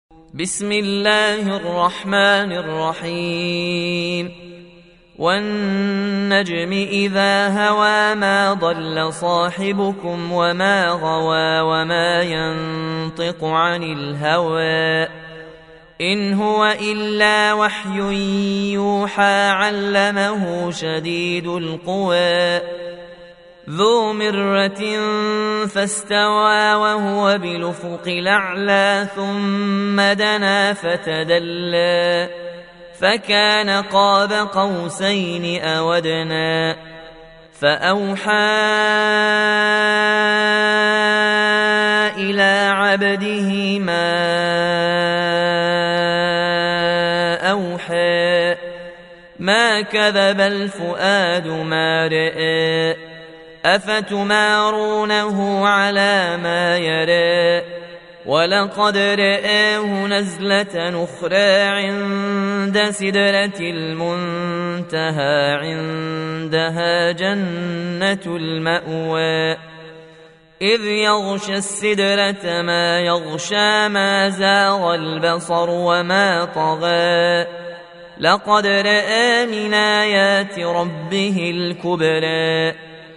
بسم الله الرحمن الرحيم والنجم إذا هوى ما ضل صاحبكم وما غوى وما ينطق عن الهوى إن هو إلا وحي يوحى علمه شديد القوى ذو مرة فاستوى وهو بالأفق الأعلى ثم دنا فتدلى فكان قاب قوسين أو أدنى فأوحى إلى عبده ما أوحى ما كذب الفؤاد ما رأى أفتمارونه على ما يرى ولقد رآه نزلة أخرى عند سدرة المنتهى عندها جنة المأوى إذ يغشى السدرة ما يغشى ما زاغ البصر وما طغى لقد رأى من آيات ربه الكبرى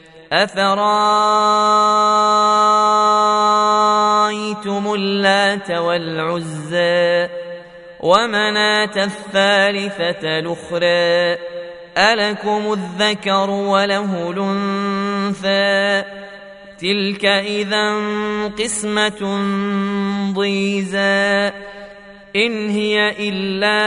أفرأيتم اللات والعزى ومناة الثالثة الأخرى ألكم الذكر وله الأنثى تلك إذا قسمة ضيزى إن هي إلا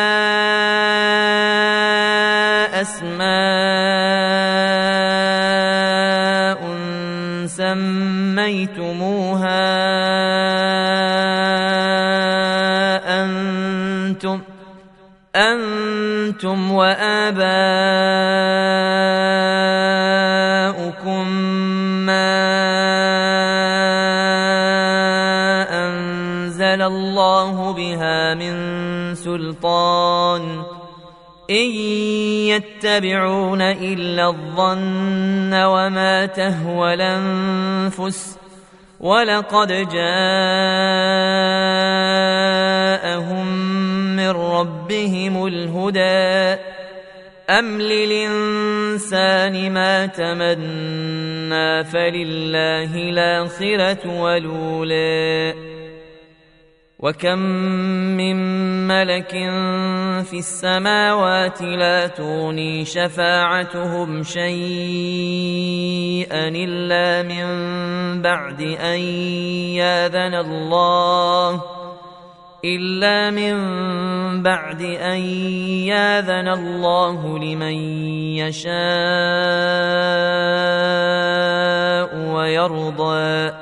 أسماء سميتموها أنتم وآباؤكم ما أنزل الله بها من سلطان إن يتبعون إلا الظن وما تهوى الأنفس ولقد جاءهم من ربهم الهدى أم للإنسان ما تمنى فلله الآخرة والأولى وكم من ملك في السماوات لا تغني شفاعتهم شيئا إلا من بعد أن ياذن الله لمن يشاء ويرضى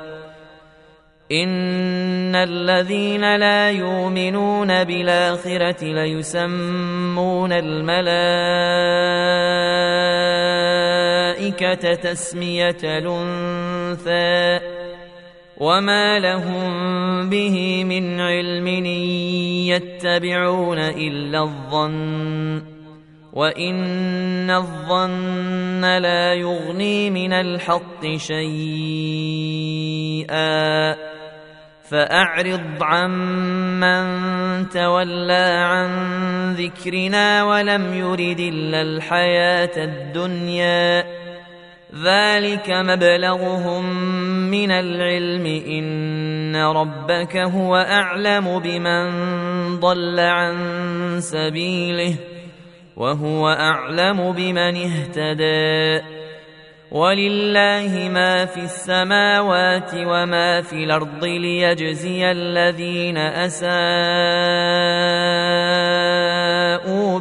إن الذين لا يؤمنون بالآخرة ليسمون الملائكة تسمية الأنثى وما لهم به من علم إن يتبعون إلا الظن وإن الظن لا يغني من الحق شيئا فأعرض عمن تولى عن ذكرنا ولم يرد إلا الحياة الدنيا ذلك مبلغهم من العلم إن ربك هو أعلم بمن ضل عن سبيله وهو أعلم بمن اهتدى ولله ما في السماوات وما في الأرض ليجزي الذين أساءوا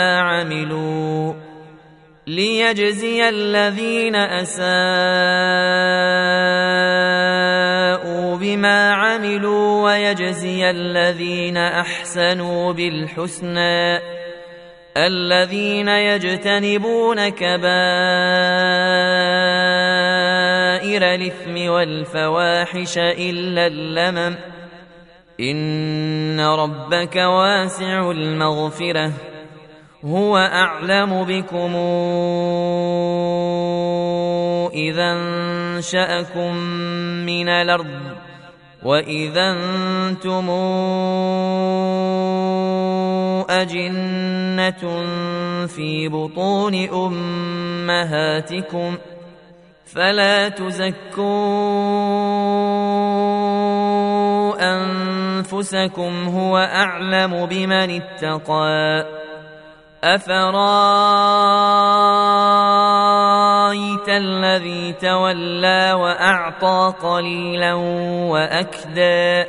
بما عملوا ويجزي الذين أحسنوا بالحسنى الذين يجتنبون كبائر الإثم والفواحش إلا اللمم إن ربك واسع المغفرة هو أعلم بكم إذا انشأكم من الأرض وإذا أنتم أجنة في بطون أمهاتكم فلا تزكوا أنفسكم هو أعلم بمن اتقى أفرايت الذي تولى وأعطى قليلا وأكدى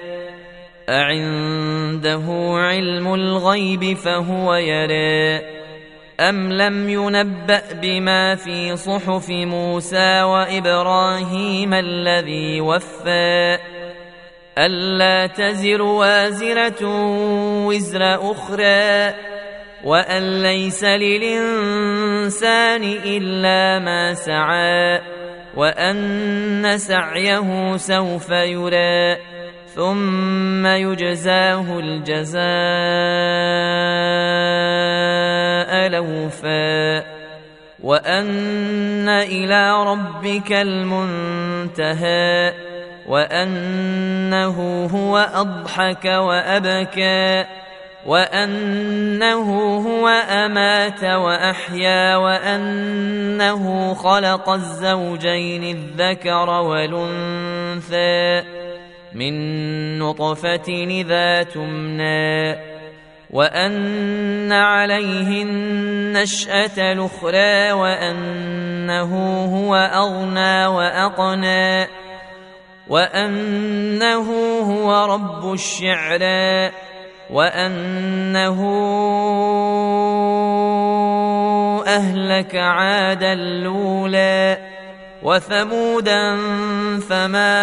أعنده علم الغيب فهو يرى أم لم ينبأ بما في صحف موسى وإبراهيم الذي وفى ألا تزر وازرة وزر أخرى وأن ليس للإنسان إلا ما سعى وأن سعيه سوف يرى ثم يجزاه الجزاء الأوفى وأن إلى ربك المنتهى وأنه هو أضحك وأبكى وأنه هو أمات وأحيا وأنه خلق الزوجين الذكر والأنثى من نطفة إذا تمنى وأن عليه النشأة الأخرى وأنه هو أغنى وأقنى وأنه هو رب الشعرى وأنه أهلك عادا الأولى وثمودا فما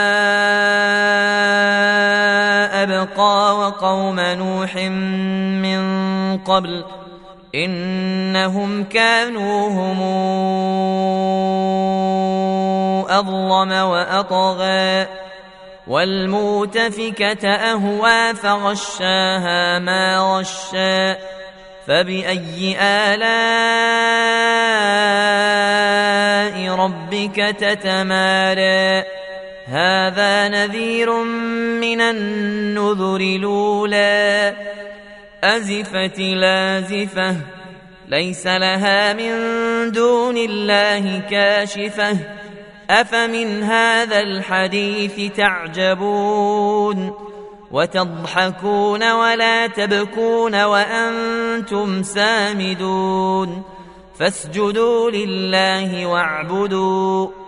أبقى وقوم نوح من قبل إنهم كانوا هم أظلم وأطغى والمؤتفكة أهوى فغشاها ما غشى فبأي آلاء ربك تتمارى هذا نذير من النذر الأولى أزفت لازفة ليس لها من دون الله كاشفة أفمن هذا الحديث تعجبون وتضحكون ولا تبكون وأنتم سامدون فاسجدوا لله واعبدوا